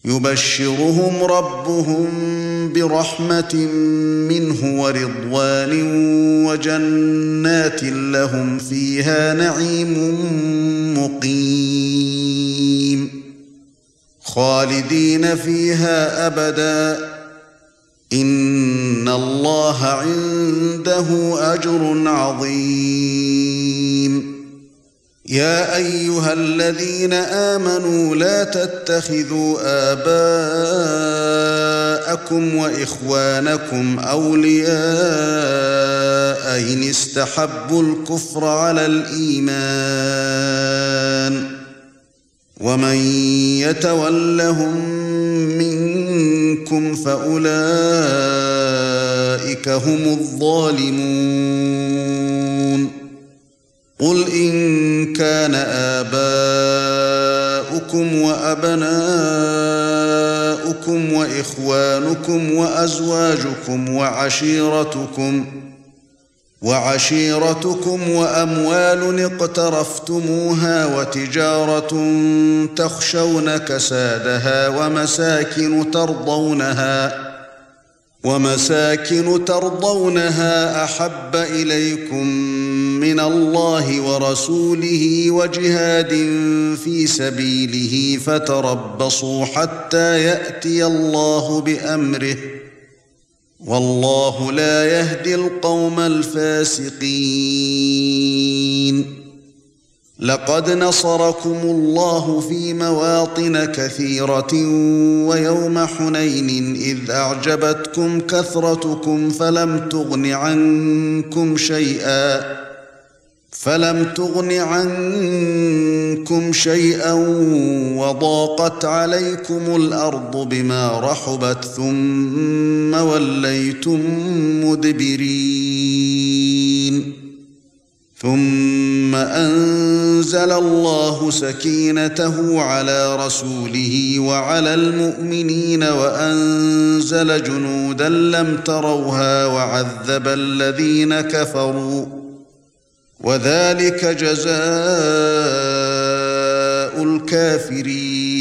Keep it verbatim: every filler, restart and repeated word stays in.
يبشرهم ربهم برحمة منه ورضوان وجنات لهم فيها نعيم مقيم خالدين فيها أبدا إن الله عنده أجر عظيم. يا أيها الذين آمنوا لا تتخذوا آباءكم وإخوانكم أولياء إن استحبوا الكفر على الإيمان ومن يتولهم منكم فأولئك هم الظالمون. قل إن كان آباؤكم وأبناؤكم وإخوانكم وأزواجكم وعشيرتكم وعشيرتكم وأموال اقترفتموها وتجارة تخشون كسادها ومساكن ترضونها ومساكن ترضونها أحب إليكم من الله ورسوله وجهاد في سبيله فتربصوا حتى يأتي الله بأمره والله لا يهدي القوم الفاسقين. لقد نصركم الله في مواطن كثيرة ويوم حنين إذ أعجبتكم كثرتكم فلم تغن عنكم شيئا فلم تغن عنكم شيئا وضاقت عليكم الأرض بما رحبت ثم وليتم مدبرين ثم أنزل الله سكينته على رسوله وعلى المؤمنين وأنزل جنودا لم تروها وعذب الذين كفروا وذلك جزاء الكافرين.